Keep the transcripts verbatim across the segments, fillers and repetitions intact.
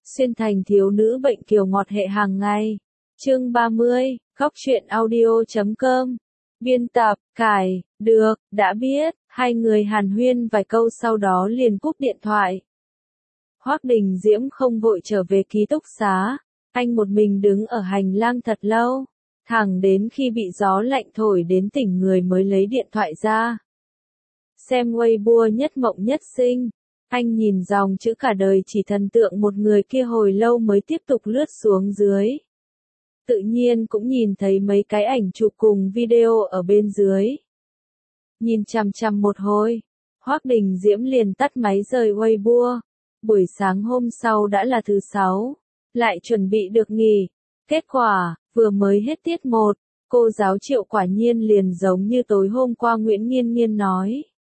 Xuyên thành thiếu nữ bệnh kiều ngọt hệ hàng ngày. Chương ba mươi, góc truyện audio chấm com. Biên tập, cài, được, đã biết, hai người hàn huyên vài câu sau đó liền cúp điện thoại. Hoắc Đình Diễm không vội trở về ký túc xá, anh một mình đứng ở hành lang thật lâu, thẳng đến khi bị gió lạnh thổi đến tỉnh người mới lấy điện thoại ra. Xem Weibo nhất mộng nhất sinh, anh nhìn dòng chữ cả đời chỉ thần tượng một người kia hồi lâu mới tiếp tục lướt xuống dưới. Tự nhiên cũng nhìn thấy mấy cái ảnh chụp cùng video ở bên dưới. Nhìn chằm chằm một hồi, Hoắc Đình Diễm liền tắt máy rời Weibo. Buổi sáng hôm sau đã là thứ sáu, lại chuẩn bị được nghỉ. Kết quả, vừa mới hết tiết một, cô giáo Triệu quả nhiên liền giống như tối hôm qua Nguyễn Nghiên Nghiên nói.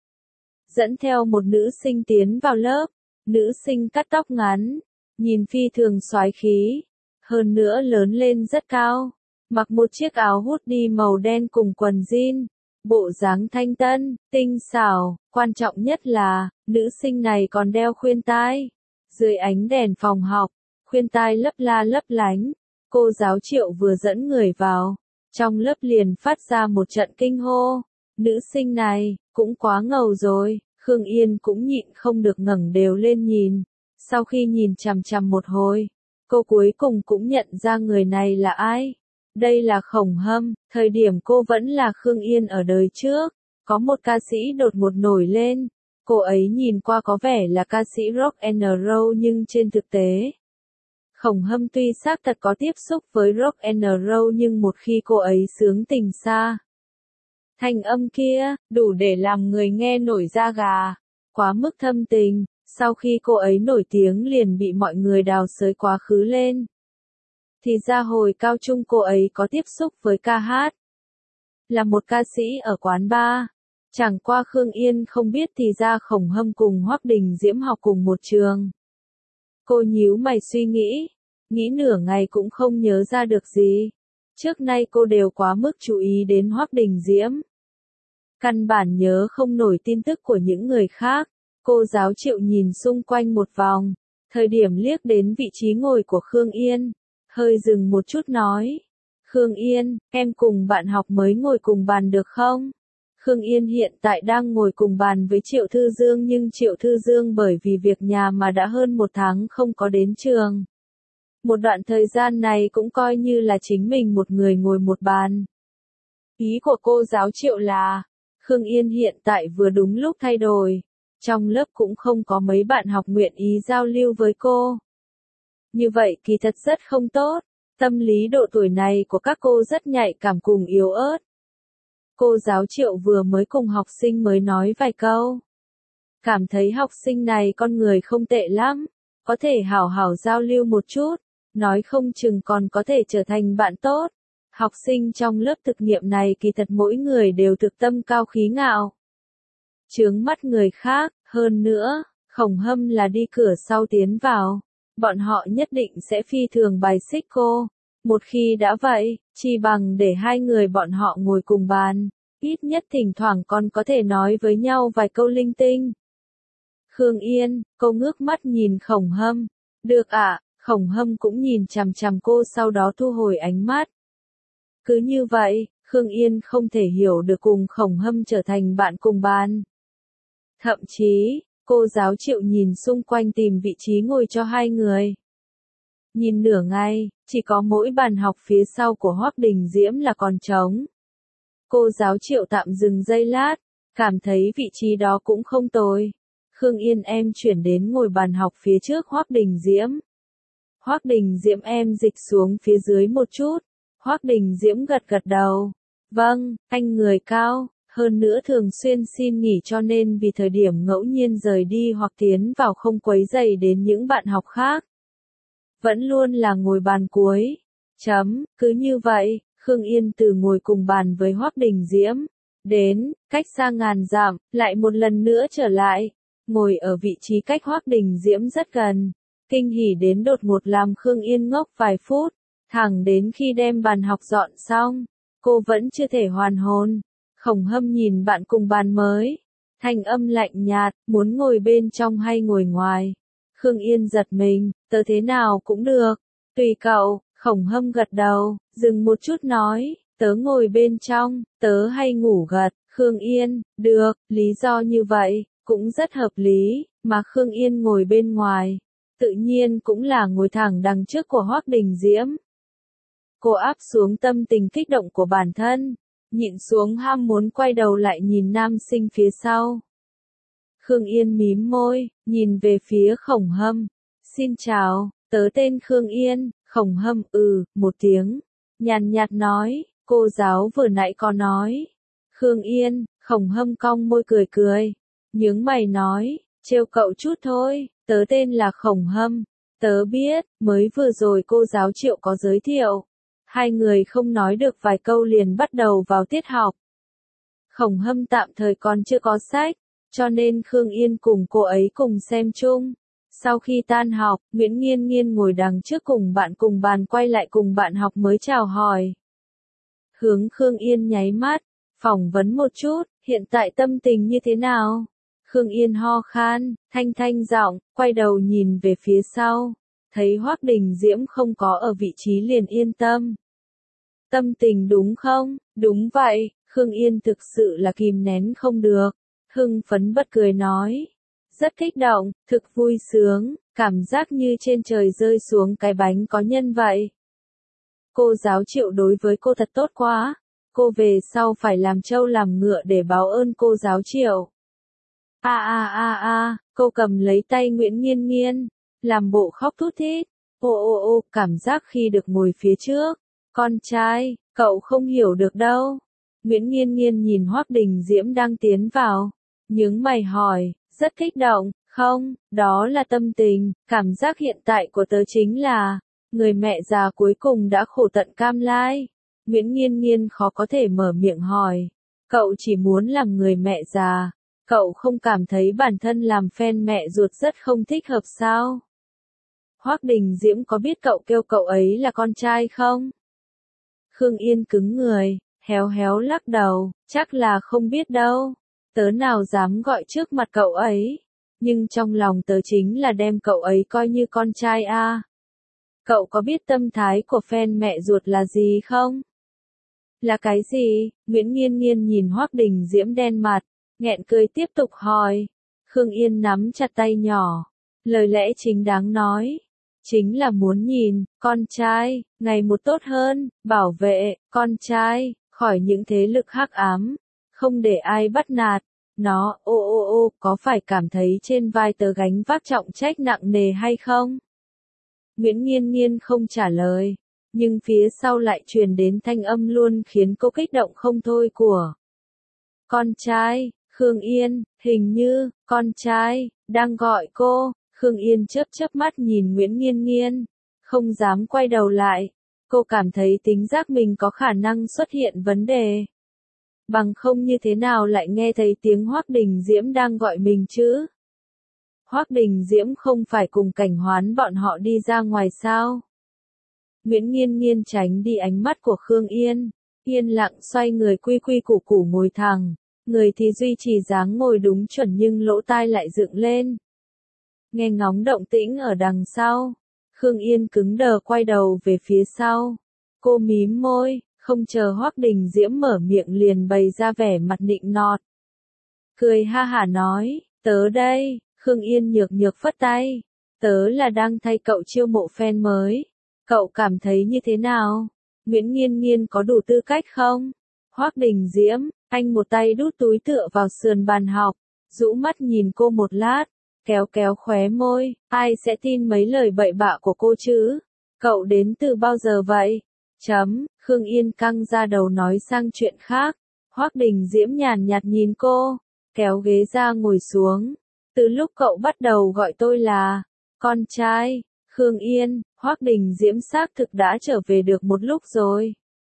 Dẫn theo một nữ sinh tiến vào lớp, nữ sinh cắt tóc ngắn, nhìn phi thường soái khí, hơn nữa lớn lên rất cao, mặc một chiếc áo hoodie màu đen cùng quần jean, bộ dáng thanh tân, tinh xảo, quan trọng nhất là, nữ sinh này còn đeo khuyên tai. Dưới ánh đèn phòng học, khuyên tai lấp la lấp lánh, cô giáo Triệu vừa dẫn người vào, trong lớp liền phát ra một trận kinh hô. Nữ sinh này, cũng quá ngầu rồi, Khương Yên cũng nhịn không được ngẩng đều lên nhìn. Sau khi nhìn chằm chằm một hồi, cô cuối cùng cũng nhận ra người này là ai. Đây là Khổng Hâm, thời điểm cô vẫn là Khương Yên ở đời trước, có một ca sĩ đột ngột nổi lên. Cô ấy nhìn qua có vẻ là ca sĩ rock and roll nhưng trên thực tế, Khổng Hâm tuy xác thật có tiếp xúc với rock and roll nhưng một khi cô ấy sướng tình xa, thanh âm kia, đủ để làm người nghe nổi da gà, quá mức thâm tình, sau khi cô ấy nổi tiếng liền bị mọi người đào xới quá khứ lên. Thì ra hồi cao trung cô ấy có tiếp xúc với ca hát, là một ca sĩ ở quán bar. Chẳng qua Khương Yên không biết thì ra Khổng Hâm cùng Hoắc Đình Diễm học cùng một trường. Cô nhíu mày suy nghĩ, nghĩ nửa ngày cũng không nhớ ra được gì. Trước nay cô đều quá mức chú ý đến Hoắc Đình Diễm. Căn bản nhớ không nổi tin tức của những người khác. Cô giáo Triệu nhìn xung quanh một vòng, thời điểm liếc đến vị trí ngồi của Khương Yên, hơi dừng một chút nói. Khương Yên, em cùng bạn học mới ngồi cùng bàn được không? Khương Yên hiện tại đang ngồi cùng bàn với Triệu Thư Dương nhưng Triệu Thư Dương bởi vì việc nhà mà đã hơn một tháng không có đến trường. Một đoạn thời gian này cũng coi như là chính mình một người ngồi một bàn. Ý của cô giáo Triệu là, Khương Yên hiện tại vừa đúng lúc thay đổi, trong lớp cũng không có mấy bạn học nguyện ý giao lưu với cô. Như vậy kỳ thật rất không tốt, tâm lý độ tuổi này của các cô rất nhạy cảm cùng yếu ớt. Cô giáo Triệu vừa mới cùng học sinh mới nói vài câu. Cảm thấy học sinh này con người không tệ lắm, có thể hảo hảo giao lưu một chút, nói không chừng còn có thể trở thành bạn tốt. Học sinh trong lớp thực nghiệm này kỳ thật mỗi người đều thực tâm cao khí ngạo. Chướng mắt người khác, hơn nữa, Khổng Hâm là đi cửa sau tiến vào, bọn họ nhất định sẽ phi thường bài xích cô. Một khi đã vậy, chỉ bằng để hai người bọn họ ngồi cùng bàn, ít nhất thỉnh thoảng còn có thể nói với nhau vài câu linh tinh. Khương Yên, cô ngước mắt nhìn Khổng Hâm. Được ạ, à, Khổng Hâm cũng nhìn chằm chằm cô sau đó thu hồi ánh mắt. Cứ như vậy, Khương Yên không thể hiểu được cùng Khổng Hâm trở thành bạn cùng bàn. Thậm chí, cô giáo Triệu nhìn xung quanh tìm vị trí ngồi cho hai người. Nhìn nửa ngày, chỉ có mỗi bàn học phía sau của Hoắc Đình Diễm là còn trống. Cô giáo Triệu tạm dừng giây lát, cảm thấy vị trí đó cũng không tồi. Khương Yên em chuyển đến ngồi bàn học phía trước Hoắc Đình Diễm. Hoắc Đình Diễm em dịch xuống phía dưới một chút. Hoắc Đình Diễm gật gật đầu. Vâng, anh người cao, hơn nữa thường xuyên xin nghỉ cho nên vì thời điểm ngẫu nhiên rời đi hoặc tiến vào không quấy rầy đến những bạn học khác. Vẫn luôn là ngồi bàn cuối. Chấm, cứ như vậy, Khương Yên từ ngồi cùng bàn với Hoắc Đình Diễm, đến, cách xa ngàn dặm, lại một lần nữa trở lại, ngồi ở vị trí cách Hoắc Đình Diễm rất gần. Kinh hỉ đến đột ngột làm Khương Yên ngốc vài phút, thẳng đến khi đem bàn học dọn xong, cô vẫn chưa thể hoàn hồn. Khổng Hâm nhìn bạn cùng bàn mới, thanh âm lạnh nhạt, muốn ngồi bên trong hay ngồi ngoài. Khương Yên giật mình, tớ thế nào cũng được. Tùy cậu, Khổng Hâm gật đầu, dừng một chút nói, tớ ngồi bên trong, tớ hay ngủ gật. Khương Yên, được, lý do như vậy, cũng rất hợp lý, mà Khương Yên ngồi bên ngoài. Tự nhiên cũng là ngồi thẳng đằng trước của Hoắc Đình Diễm. Cô áp xuống tâm tình kích động của bản thân, nhịn xuống ham muốn quay đầu lại nhìn nam sinh phía sau. Khương Yên mím môi, nhìn về phía Khổng Hâm. Xin chào, tớ tên Khương Yên. Khổng Hâm ừ, một tiếng. Nhàn nhạt nói, cô giáo vừa nãy có nói. Khương Yên, Khổng Hâm cong môi cười cười. Nhướng mày nói, trêu cậu chút thôi, tớ tên là Khổng Hâm. Tớ biết, mới vừa rồi cô giáo Triệu có giới thiệu. Hai người không nói được vài câu liền bắt đầu vào tiết học. Khổng Hâm tạm thời còn chưa có sách, cho nên Khương Yên cùng cô ấy cùng xem chung. Sau khi tan học, Nguyễn Nghiên Nghiên ngồi đằng trước cùng bạn cùng bàn quay lại cùng bạn học mới chào hỏi. Hướng Khương Yên nháy mắt, phỏng vấn một chút, hiện tại tâm tình như thế nào? Khương Yên ho khan, thanh thanh giọng, quay đầu nhìn về phía sau, thấy Hoắc Đình Diễm không có ở vị trí liền yên tâm. Tâm tình đúng không? Đúng vậy, Khương Yên thực sự là kìm nén không được. Hưng phấn bật cười nói. Rất kích động, thực vui sướng, cảm giác như trên trời rơi xuống cái bánh có nhân vậy. Cô giáo Triệu đối với cô thật tốt quá. Cô về sau phải làm trâu làm ngựa để báo ơn cô giáo Triệu. A a a a, cô cầm lấy tay Nguyễn Nghiên Nghiên, làm bộ khóc thút thít. Ô ô ô, cảm giác khi được ngồi phía trước. Con trai, cậu không hiểu được đâu. Nguyễn Nghiên Nghiên nhìn Hoắc Đình Diễm đang tiến vào, nhướng mày hỏi, rất kích động, không, đó là tâm tình, cảm giác hiện tại của tớ chính là, người mẹ già cuối cùng đã khổ tận cam lai. Nguyễn Nghiên Nghiên khó có thể mở miệng hỏi, cậu chỉ muốn làm người mẹ già, cậu không cảm thấy bản thân làm fan mẹ ruột rất không thích hợp sao? Hoắc Đình Diễm có biết cậu kêu cậu ấy là con trai không? Khương Yên cứng người, héo héo lắc đầu, chắc là không biết đâu. Tớ nào dám gọi trước mặt cậu ấy, nhưng trong lòng tớ chính là đem cậu ấy coi như con trai a. À. Cậu có biết tâm thái của fan mẹ ruột là gì không? Là cái gì? Nguyễn Nghiên Nghiên nhìn Hoắc Đình Diễm đen mặt, nghẹn cười tiếp tục hỏi. Khương Yên nắm chặt tay nhỏ, lời lẽ chính đáng nói. Chính là muốn nhìn, con trai, ngày một tốt hơn, bảo vệ, con trai, khỏi những thế lực hắc ám, không để ai bắt nạt. Nó, ô ô ô, có phải cảm thấy trên vai tớ gánh vác trọng trách nặng nề hay không? Nguyễn Nghiên Nghiên không trả lời, nhưng phía sau lại truyền đến thanh âm luôn khiến cô kích động không thôi của. Con trai, Khương Yên, hình như, con trai, đang gọi cô. Khương Yên chớp chớp mắt nhìn Nguyễn Nghiên Nghiên, không dám quay đầu lại. Cô cảm thấy tính giác mình có khả năng xuất hiện vấn đề. Bằng không như thế nào lại nghe thấy tiếng Hoắc Đình Diễm đang gọi mình chứ? Hoắc Đình Diễm không phải cùng Cảnh Hoán bọn họ đi ra ngoài sao? Nguyễn Nghiên Nghiên tránh đi ánh mắt của Khương Yên, yên lặng xoay người quy quy củ củ ngồi thẳng, người thì duy trì dáng ngồi đúng chuẩn nhưng lỗ tai lại dựng lên. Nghe ngóng động tĩnh ở đằng sau, Khương Yên cứng đờ quay đầu về phía sau. Cô mím môi, không chờ Hoắc Đình Diễm mở miệng liền bày ra vẻ mặt nịnh nọt. Cười ha hả nói, tớ đây, Khương Yên nhược nhược phất tay. Tớ là đang thay cậu chiêu mộ fan mới. Cậu cảm thấy như thế nào? Nguyễn Nghiên Nghiên có đủ tư cách không? Hoắc Đình Diễm, anh một tay đút túi tựa vào sườn bàn học, rũ mắt nhìn cô một lát. Kéo kéo khóe môi, ai sẽ tin mấy lời bậy bạ của cô chứ? Cậu đến từ bao giờ vậy? Chấm, Khương Yên căng ra đầu nói sang chuyện khác. Hoắc Đình Diễm nhàn nhạt nhìn cô, kéo ghế ra ngồi xuống. Từ lúc cậu bắt đầu gọi tôi là con trai, Khương Yên, Hoắc Đình Diễm xác thực đã trở về được một lúc rồi.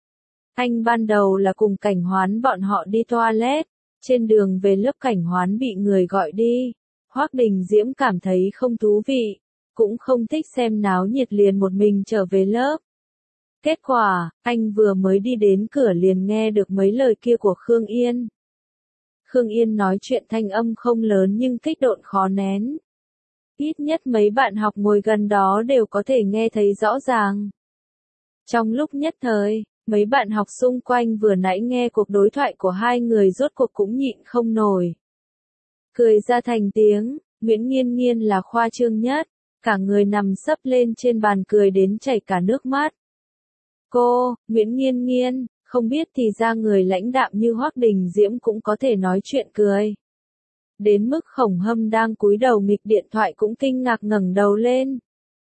Anh ban đầu là cùng Cảnh Hoán bọn họ đi toilet, trên đường về lớp Cảnh Hoán bị người gọi đi. Hoắc Đình Diễm cảm thấy không thú vị, cũng không thích xem náo nhiệt liền một mình trở về lớp. Kết quả, anh vừa mới đi đến cửa liền nghe được mấy lời kia của Khương Yên. Khương Yên nói chuyện thanh âm không lớn nhưng kích động khó nén. Ít nhất mấy bạn học ngồi gần đó đều có thể nghe thấy rõ ràng. Trong lúc nhất thời, mấy bạn học xung quanh vừa nãy nghe cuộc đối thoại của hai người rốt cuộc cũng nhịn không nổi. Cười ra thành tiếng, Nguyễn Nghiên Nghiên là khoa trương nhất, cả người nằm sấp lên trên bàn cười đến chảy cả nước mắt. Cô, Nguyễn Nghiên Nghiên, không biết thì ra người lãnh đạm như Hoắc Đình Diễm cũng có thể nói chuyện cười. Đến mức Khổng Hâm đang cúi đầu nghịch điện thoại cũng kinh ngạc ngẩng đầu lên.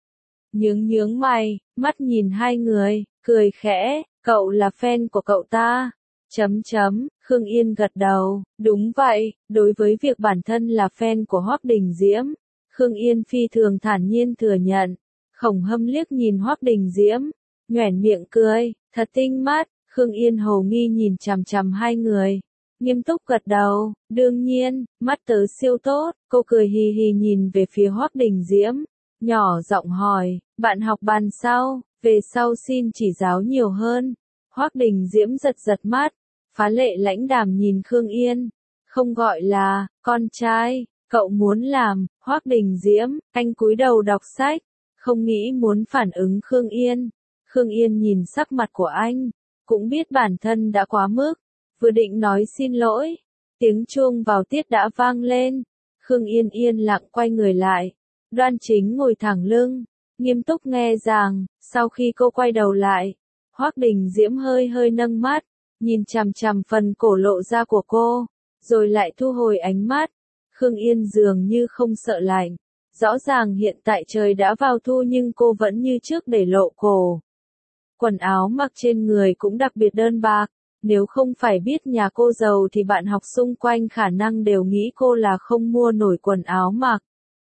Nhướng nhướng mày, mắt nhìn hai người, cười khẽ, cậu là fan của cậu ta. Chấm chấm, Khương Yên gật đầu, đúng vậy, đối với việc bản thân là fan của Hoắc Đình Diễm, Khương Yên phi thường thản nhiên thừa nhận. Khổng Hâm liếc nhìn Hoắc Đình Diễm, nhoẻn miệng cười, thật tinh mắt, Khương Yên hồ nghi nhìn chằm chằm hai người. Nghiêm túc gật đầu, đương nhiên, mắt tớ siêu tốt, cô cười hì hì nhìn về phía Hoắc Đình Diễm, nhỏ giọng hỏi, bạn học bàn sau, về sau xin chỉ giáo nhiều hơn. Hoắc Đình Diễm giật giật mắt, phá lệ lãnh đạm nhìn Khương Yên, không gọi là, con trai, cậu muốn làm, Hoắc Đình Diễm, anh cúi đầu đọc sách, không nghĩ muốn phản ứng Khương Yên. Khương Yên nhìn sắc mặt của anh, cũng biết bản thân đã quá mức. Vừa định nói xin lỗi, tiếng chuông vào tiết đã vang lên. Khương Yên yên lặng quay người lại, đoan chính ngồi thẳng lưng, nghiêm túc nghe giảng. Sau khi cô quay đầu lại, Hoắc Đình Diễm hơi hơi nâng mắt, nhìn chằm chằm phần cổ lộ ra của cô, rồi lại thu hồi ánh mắt. Khương Yên dường như không sợ lạnh, rõ ràng hiện tại trời đã vào thu nhưng cô vẫn như trước để lộ cổ. Quần áo mặc trên người cũng đặc biệt đơn bạc. Nếu không phải biết nhà cô giàu thì bạn học xung quanh khả năng đều nghĩ cô là không mua nổi quần áo mặc.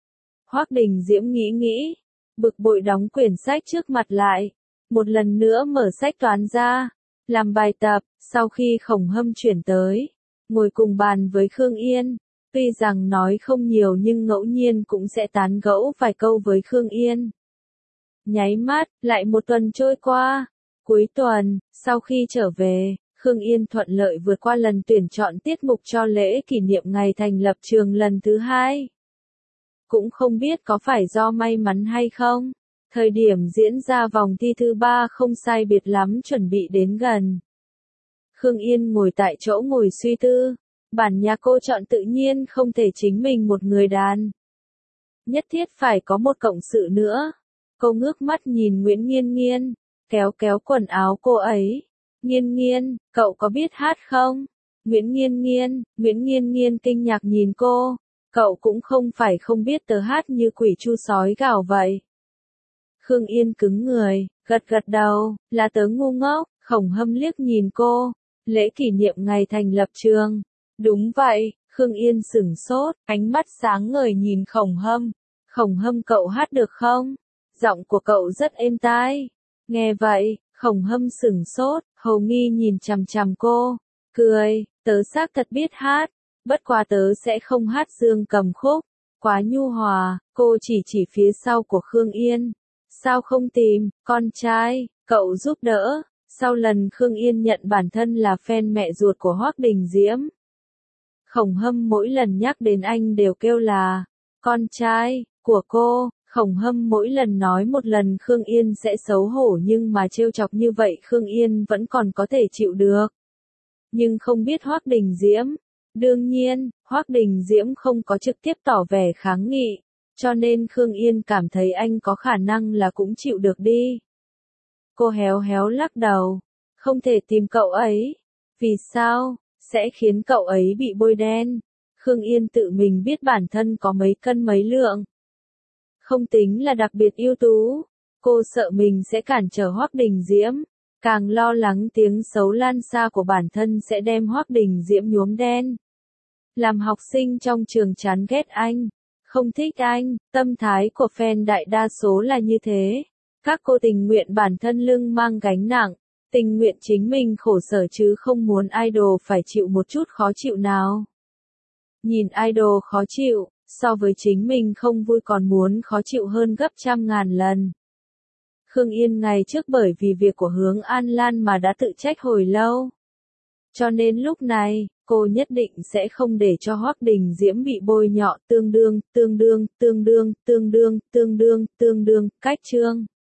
Hoắc Đình Diễm nghĩ nghĩ, bực bội đóng quyển sách trước mặt lại, một lần nữa mở sách toán ra, làm bài tập. Sau khi Khổng Hâm chuyển tới, ngồi cùng bàn với Khương Yên, tuy rằng nói không nhiều nhưng ngẫu nhiên cũng sẽ tán gẫu vài câu với Khương Yên. Nháy mắt, lại một tuần trôi qua, cuối tuần, sau khi trở về, Khương Yên thuận lợi vượt qua lần tuyển chọn tiết mục cho lễ kỷ niệm ngày thành lập trường lần thứ hai. Cũng không biết có phải do may mắn hay không, thời điểm diễn ra vòng thi thứ ba không sai biệt lắm chuẩn bị đến gần. Khương Yên ngồi tại chỗ ngồi suy tư, bản nhà cô chọn tự nhiên không thể chính mình một người đàn. Nhất thiết phải có một cộng sự nữa. Cô ngước mắt nhìn Nguyễn Nghiên Nghiên, kéo kéo quần áo cô ấy. Nghiên Nghiên, cậu có biết hát không? Nguyễn Nghiên Nghiên, Nguyễn Nghiên Nghiên kinh ngạc nhìn cô, cậu cũng không phải không biết tớ hát như quỷ chu sói gào vậy. Khương Yên cứng người, gật gật đầu, là tớ ngu ngốc. Khổng Hâm liếc nhìn cô, lễ kỷ niệm ngày thành lập trường. Đúng vậy, Khương Yên sửng sốt, ánh mắt sáng ngời nhìn Khổng Hâm. Khổng Hâm cậu hát được không? Giọng của cậu rất êm tai. Nghe vậy, Khổng Hâm sửng sốt, hầu nghi nhìn chằm chằm cô, cười, tớ xác thật biết hát, bất quá tớ sẽ không hát dương cầm khúc, quá nhu hòa. Cô chỉ chỉ phía sau của Khương Yên, sao không tìm, con trai, cậu giúp đỡ. Sau lần Khương Yên nhận bản thân là fan mẹ ruột của Hoắc Đình Diễm, Khổng Hâm mỗi lần nhắc đến anh đều kêu là, con trai, của cô. Khổng Hâm mỗi lần nói một lần Khương Yên sẽ xấu hổ nhưng mà trêu chọc như vậy Khương Yên vẫn còn có thể chịu được. Nhưng không biết Hoắc Đình Diễm. Đương nhiên, Hoắc Đình Diễm không có trực tiếp tỏ vẻ kháng nghị, cho nên Khương Yên cảm thấy anh có khả năng là cũng chịu được đi. Cô héo héo lắc đầu, không thể tìm cậu ấy. Vì sao? Sẽ khiến cậu ấy bị bôi đen. Khương Yên tự mình biết bản thân có mấy cân mấy lượng. Không tính là đặc biệt ưu tú, cô sợ mình sẽ cản trở Hoắc Đình Diễm, càng lo lắng tiếng xấu lan xa của bản thân sẽ đem Hoắc Đình Diễm nhuốm đen. Làm học sinh trong trường chán ghét anh, không thích anh, tâm thái của fan đại đa số là như thế. Các cô tình nguyện bản thân lưng mang gánh nặng, tình nguyện chính mình khổ sở chứ không muốn idol phải chịu một chút khó chịu nào. Nhìn idol khó chịu, so với chính mình không vui còn muốn khó chịu hơn gấp trăm ngàn lần. Khương Yên ngày trước bởi vì việc của Hướng An Lan mà đã tự trách hồi lâu. Cho nên lúc này, cô nhất định sẽ không để cho Hoắc Đình Diễm bị bôi nhọ, tương đương, tương đương, tương đương, tương đương, tương đương, tương đương, cách chương.